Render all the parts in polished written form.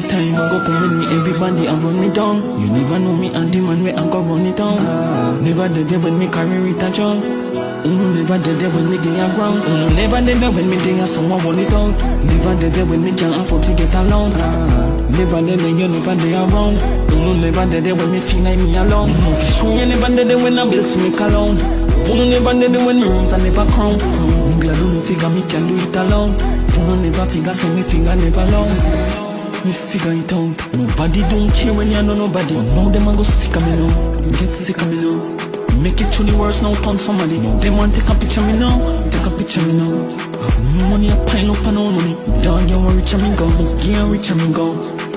the time I go come with me, everybody and run me down. You never know me and the man where I go run it down. Never did there when me carry it a jump. Never did there when me get a ground. Never did there when me there someone run it out. Never did there when me can't afford to get along. Never did there, you never there around. Never did there when me feel like me alone. You never did there when I bills for me alone. Never did there when me rooms I never crown. Me glad you no figure me can do it alone. Never figure say me finger never long. Me figure it out. Nobody don't care when you know nobody. But now them a go sick of me now. Get sick of me now. Make it through the worst now, turn somebody. Now they want take a picture me now. Take a picture me now. Have no money, I pile up and all money. Dog, you want richer me go. Yeah, richer me go.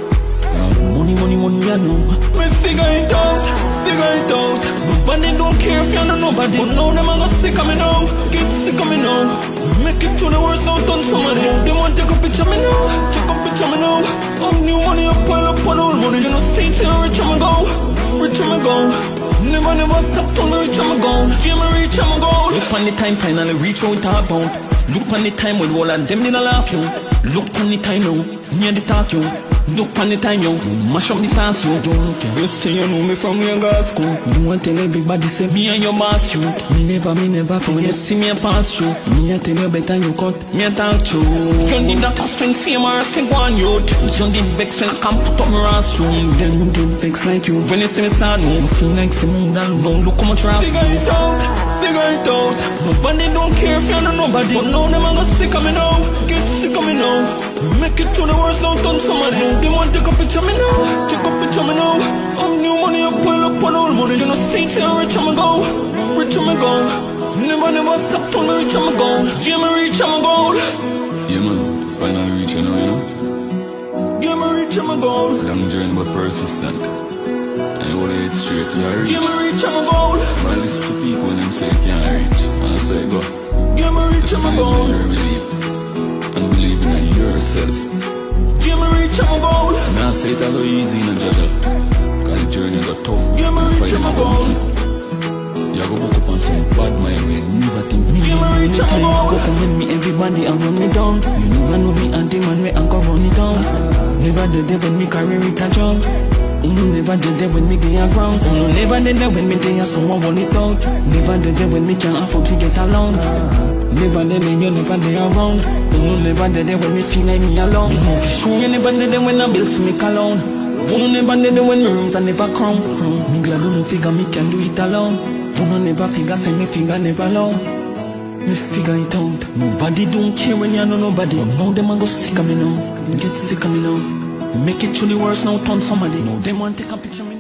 Money, money, money, I know. Me figure it out. Figure it out. Nobody don't care if you know nobody. But now them a go sick of me now. Get sick of me now. Make it through the worst now, turn somebody. They want take a picture me now. Take a picture me now. Have new money, I pile up and all money. You know, see, till richer me go. Richer me go. Never stop till me reach I'm gone. Till me reach I'm gone. Look on the time finally reach out talk about. Look on the time when all of them didn't laugh you. Look on the time now, near the talk you. Look on the time you mash up the task you. Don't care. You say you know me from younger school. You want tell everybody say me and your boss you. Me never when you see me pass you. Me I tell you better you cut, me I talk to you. You need that offend same or say one youth. You need vex when I can put up my ass you. Then you get vex like you. When you see me start move, you feel like some mood and look how much rough. Figure it out, figure it out. Nobody don't care if you know nobody. But now them a go sick of me now. Get sick of me now. Make it through the worst now, turn somebody. They want take a picture me now. Take a picture me now. I'm new money, I pile up on all money. You know, see, till rich I'm go. Rich I'm go. Never stop till me reach I'm go. Yeah, me reach I'm go. Yeah man, finally reaching now, you know. Yeah, me reach I'm go. Long journey but persistent. And you hold it straight, you reach. Yeah, me reach I'm go. I listen to people and them say you can't reach. And I say go. Yeah, me reach Just I'm believe go. in your belief. And believe in yourself. Yeah, me reach I'm go. And I say it a go easy in a judge. Cause the journey got tough. Yeah, me reach I'm go. You go book up on some bad mind way. Never think me. Yeah, me reach I'm go. Go come with me, everybody and run me down. You never know me and the man where I go run it down. Never did there when me carry it a jump. Never did there when me get a ground. Never did there when me there someone run it out. Never did there when me can't afford to get along. Never did there, you never there around. Never did there when me feel like me alone. You never did there when I bills for me alone. Never did there when me rooms I never crown. Me glad you no figure me can do it alone. Never figure say me finger never long. Me figure it out. Nobody don't care when you know nobody. But now them a go sick of me now. Get sick of me now. Make it through the worst now, turn somebody. Now them want take a picture of me.